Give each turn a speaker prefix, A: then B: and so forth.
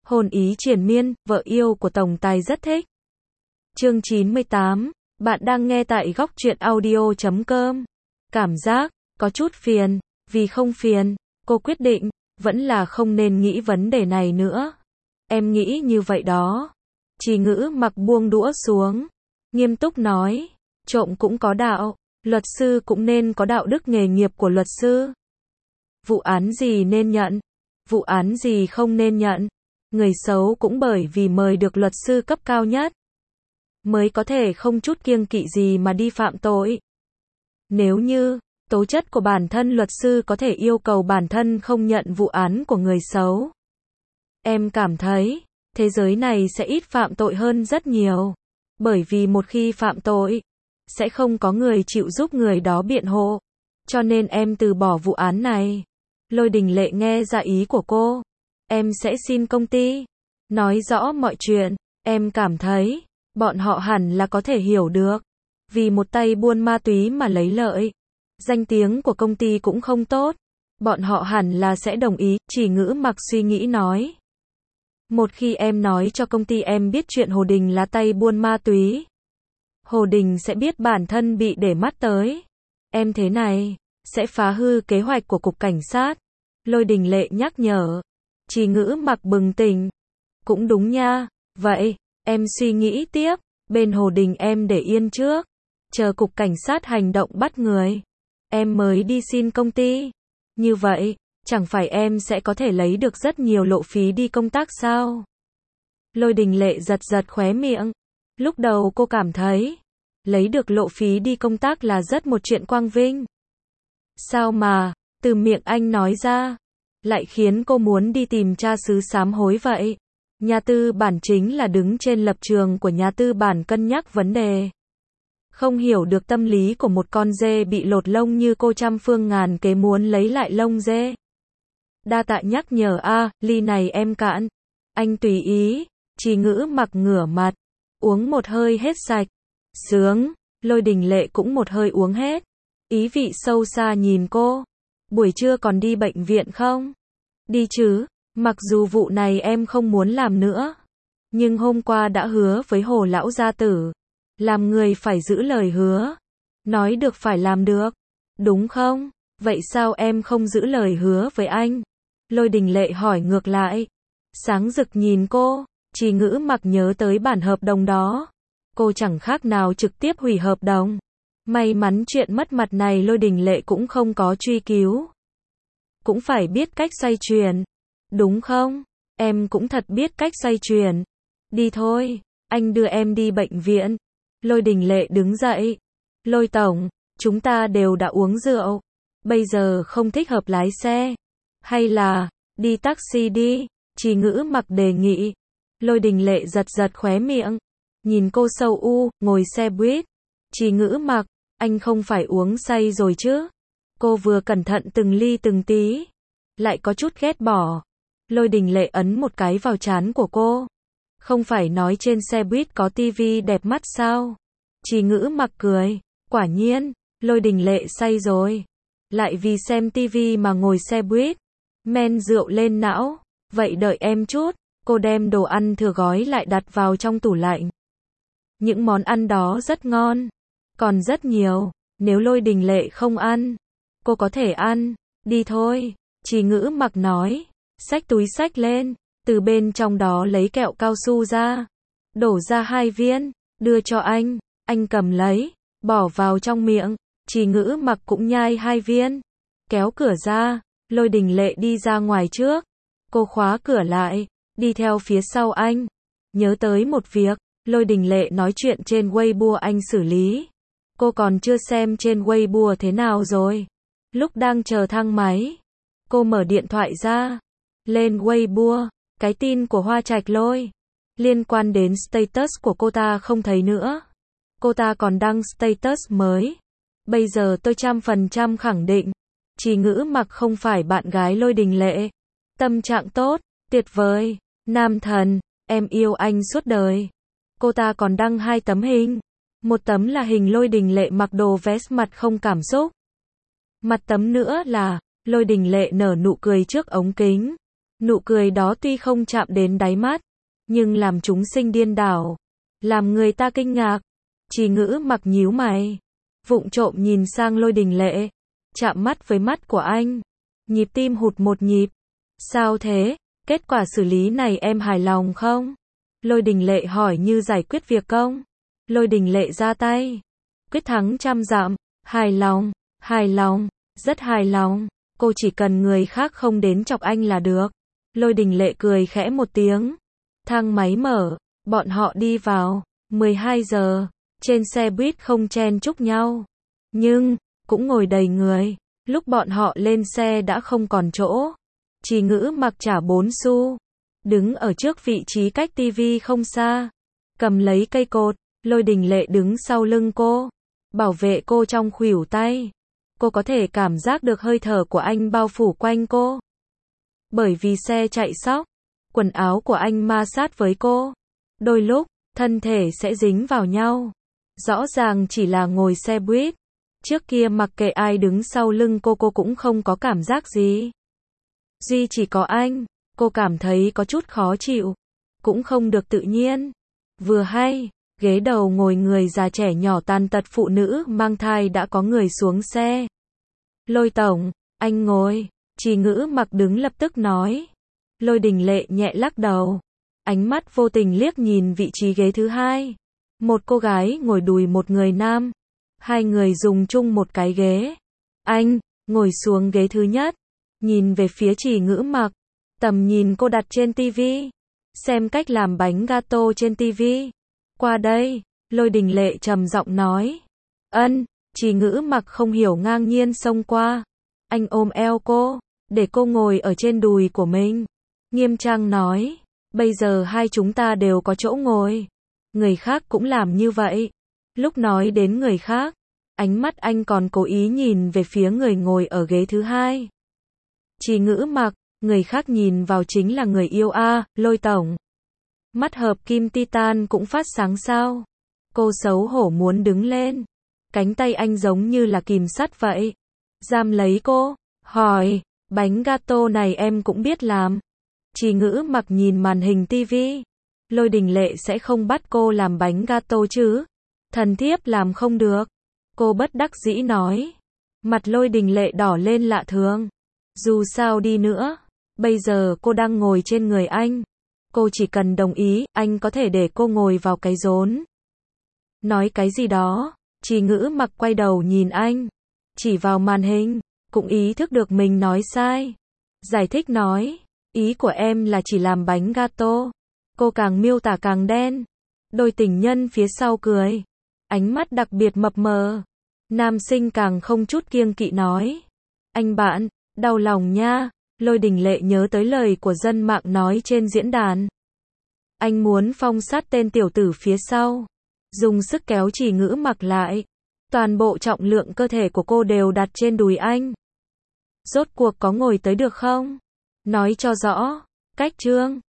A: Hồn ý triền miên, vợ yêu của tổng tài rất thích. Chương 98, bạn đang nghe tại góc truyện audio.com. Cảm giác có chút phiền, vì không phiền, cô quyết định vẫn là không nên nghĩ vấn đề này nữa. Em nghĩ như vậy đó. Trì Ngữ Mặc buông đũa xuống, nghiêm túc nói, trộm cũng có đạo, luật sư cũng nên có đạo đức nghề nghiệp của luật sư. Vụ án gì nên nhận, vụ án gì không nên nhận. Người xấu cũng bởi vì mời được luật sư cấp cao nhất, mới có thể không chút kiêng kỵ gì mà đi phạm tội. Nếu như tố chất của bản thân luật sư có thể yêu cầu bản thân không nhận vụ án của người xấu, em cảm thấy thế giới này sẽ ít phạm tội hơn rất nhiều. Bởi vì một khi phạm tội, sẽ không có người chịu giúp người đó biện hộ. Cho nên em từ bỏ vụ án này. Lôi Đình Lệ nghe ra ý của cô. Em sẽ xin công ty nói rõ mọi chuyện. Em cảm thấy bọn họ hẳn là có thể hiểu được. Vì một tay buôn ma túy mà lấy lợi, danh tiếng của công ty cũng không tốt. Bọn họ hẳn là sẽ đồng ý. Trì Ngữ Mặc suy nghĩ nói. Một khi em nói cho công ty em biết chuyện Hồ Đình là tay buôn ma túy, Hồ Đình sẽ biết bản thân bị để mắt tới. Em thế này sẽ phá hư kế hoạch của cục cảnh sát. Lôi Đình Lệ nhắc nhở. Trì Ngữ Mặc bừng tỉnh. Cũng đúng nha. Vậy em suy nghĩ tiếp. Bên Hồ Đình em để yên trước, chờ cục cảnh sát hành động bắt người, em mới đi xin công ty. Như vậy chẳng phải em sẽ có thể lấy được rất nhiều lộ phí đi công tác sao? Lôi Đình Lệ giật giật khóe miệng. Lúc đầu cô cảm thấy lấy được lộ phí đi công tác là rất một chuyện quang vinh. Sao mà từ miệng anh nói ra lại khiến cô muốn đi tìm cha xứ sám hối vậy? Nhà tư bản chính là đứng trên lập trường của nhà tư bản cân nhắc vấn đề. Không hiểu được tâm lý của một con dê bị lột lông như cô trăm phương ngàn kế muốn lấy lại lông dê. Đa tạ nhắc nhở a, ly này em cạn. Anh tùy ý. Trì Ngữ Mặc ngửa mặt, uống một hơi hết sạch. Sướng. Lôi Đình Lệ cũng một hơi uống hết. Ý vị sâu xa nhìn cô. Buổi trưa còn đi bệnh viện không? Đi chứ. Mặc dù vụ này em không muốn làm nữa, nhưng hôm qua đã hứa với Hồ lão gia tử, làm người phải giữ lời hứa. Nói được phải làm được, đúng không? Vậy sao em không giữ lời hứa với anh? Lôi Đình Lệ hỏi ngược lại. Sáng rực nhìn cô. Trì Ngữ Mặc nhớ tới bản hợp đồng đó. Cô chẳng khác nào trực tiếp hủy hợp đồng. May mắn chuyện mất mặt này Lôi Đình Lệ cũng không có truy cứu. Cũng phải biết cách xoay chuyển, đúng không? Em cũng thật biết cách xoay chuyển. Đi thôi, anh đưa em đi bệnh viện. Lôi Đình Lệ đứng dậy. Lôi tổng, chúng ta đều đã uống rượu, bây giờ không thích hợp lái xe. Hay là đi taxi đi, Trì Ngữ Mặc đề nghị. Lôi Đình Lệ giật giật khóe miệng, nhìn cô sâu u, ngồi xe buýt. Trì Ngữ Mặc, anh không phải uống say rồi chứ? Cô vừa cẩn thận từng ly từng tí, lại có chút ghét bỏ. Lôi Đình Lệ ấn một cái vào trán của cô. Không phải nói trên xe buýt có tivi đẹp mắt sao? Trì Ngữ Mặc cười. Quả nhiên, Lôi Đình Lệ say rồi. Lại vì xem tivi mà ngồi xe buýt. Men rượu lên não. Vậy đợi em chút. Cô đem đồ ăn thừa gói lại đặt vào trong tủ lạnh. Những món ăn đó rất ngon. Còn rất nhiều. Nếu Lôi Đình Lệ không ăn, cô có thể ăn. Đi thôi. Trì Ngữ Mặc nói. Xách túi xách lên, từ bên trong đó lấy kẹo cao su ra, đổ ra 2 viên, đưa cho anh cầm lấy, bỏ vào trong miệng. Trì Ngữ Mặc cũng nhai 2 viên, kéo cửa ra. Lôi Đình Lệ đi ra ngoài trước, cô khóa cửa lại, đi theo phía sau anh. Nhớ tới một việc, Lôi Đình Lệ nói chuyện trên Weibo anh xử lý. Cô còn chưa xem trên Weibo thế nào rồi. Lúc đang chờ thang máy, cô mở điện thoại ra, lên Weibo, cái tin của Hoa Trạch Lôi liên quan đến status của cô ta không thấy nữa. Cô ta còn đăng status mới. Bây giờ tôi 100% khẳng định, Trì Ngữ Mặc không phải bạn gái Lôi Đình Lệ. Tâm trạng tốt, tuyệt vời, nam thần, em yêu anh suốt đời. Cô ta còn đăng 2 tấm hình. Một tấm là hình Lôi Đình Lệ mặc đồ vest mặt không cảm xúc. Mặt tấm nữa là Lôi Đình Lệ nở nụ cười trước ống kính. Nụ cười đó tuy không chạm đến đáy mắt, nhưng làm chúng sinh điên đảo, làm người ta kinh ngạc. Trì Ngữ Mặc nhíu mày, vụng trộm nhìn sang Lôi Đình Lệ, chạm mắt với mắt của anh, nhịp tim hụt một nhịp. Sao thế? Kết quả xử lý này em hài lòng không? Lôi Đình Lệ hỏi như giải quyết việc công. Lôi Đình Lệ ra tay, quyết thắng trăm dặm. Hài lòng, rất hài lòng. Cô chỉ cần người khác không đến chọc anh là được. Lôi Đình Lệ cười khẽ một tiếng. Thang máy mở, bọn họ đi vào. 12 giờ, trên xe buýt không chen chúc nhau, nhưng cũng ngồi đầy người. Lúc bọn họ lên xe đã không còn chỗ. Trì Ngữ Mặc trả 4 xu, đứng ở trước vị trí cách tivi không xa, cầm lấy cây cột. Lôi Đình Lệ đứng sau lưng cô, bảo vệ cô trong khuỷu tay. Cô có thể cảm giác được hơi thở của anh bao phủ quanh cô. Bởi vì xe chạy xóc, quần áo của anh ma sát với cô. Đôi lúc, thân thể sẽ dính vào nhau. Rõ ràng chỉ là ngồi xe buýt. Trước kia mặc kệ ai đứng sau lưng cô cũng không có cảm giác gì. Duy chỉ có anh, cô cảm thấy có chút khó chịu. Cũng không được tự nhiên. Vừa hay, ghế đầu ngồi người già trẻ nhỏ tàn tật phụ nữ mang thai đã có người xuống xe. Lôi tổng, anh ngồi. Trì Ngữ Mặc đứng lập tức nói. Lôi Đình Lệ nhẹ lắc đầu. Ánh mắt vô tình liếc nhìn vị trí ghế thứ hai. Một cô gái ngồi đùi một người nam. Hai người dùng chung một cái ghế. Anh ngồi xuống ghế thứ nhất, nhìn về phía Trì Ngữ Mặc. Tầm nhìn cô đặt trên tivi, xem cách làm bánh gato trên tivi. Qua đây, Lôi Đình Lệ trầm giọng nói. Trì Ngữ Mặc không hiểu ngang nhiên xông qua. Anh ôm eo cô, để cô ngồi ở trên đùi của mình. Nghiêm trang nói, bây giờ hai chúng ta đều có chỗ ngồi. Người khác cũng làm như vậy. Lúc nói đến người khác, ánh mắt anh còn cố ý nhìn về phía người ngồi ở ghế thứ hai. Trì Ngữ Mặc, người khác nhìn vào chính là người yêu a, Lôi tổng. Mắt hợp kim titan cũng phát sáng sao? Cô xấu hổ muốn đứng lên. Cánh tay anh giống như là kìm sắt vậy. Giam lấy cô, hỏi, bánh gato này em cũng biết làm. Trì Ngữ Mặc nhìn màn hình tivi. Lôi Đình Lệ sẽ không bắt cô làm bánh gato chứ? Thần thiếp làm không được. Cô bất đắc dĩ nói. Mặt Lôi Đình Lệ đỏ lên lạ thường. Dù sao đi nữa, bây giờ cô đang ngồi trên người anh. Cô chỉ cần đồng ý, anh có thể để cô ngồi vào cái rốn. Nói cái gì đó, Trì Ngữ Mặc quay đầu nhìn anh. Chỉ vào màn hình, cũng ý thức được mình nói sai. Giải thích nói, ý của em là chỉ làm bánh gato. Cô càng miêu tả càng đen. Đôi tình nhân phía sau cười. Ánh mắt đặc biệt mập mờ. Nam sinh càng không chút kiêng kỵ nói. Anh bạn, đau lòng nha. Lôi Đình Lệ nhớ tới lời của dân mạng nói trên diễn đàn. Anh muốn phong sát tên tiểu tử phía sau. Dùng sức kéo Trì Ngữ Mặc lại. Toàn bộ trọng lượng cơ thể của cô đều đặt trên đùi anh. Rốt cuộc có ngồi tới được không? Nói cho rõ. Cách trương.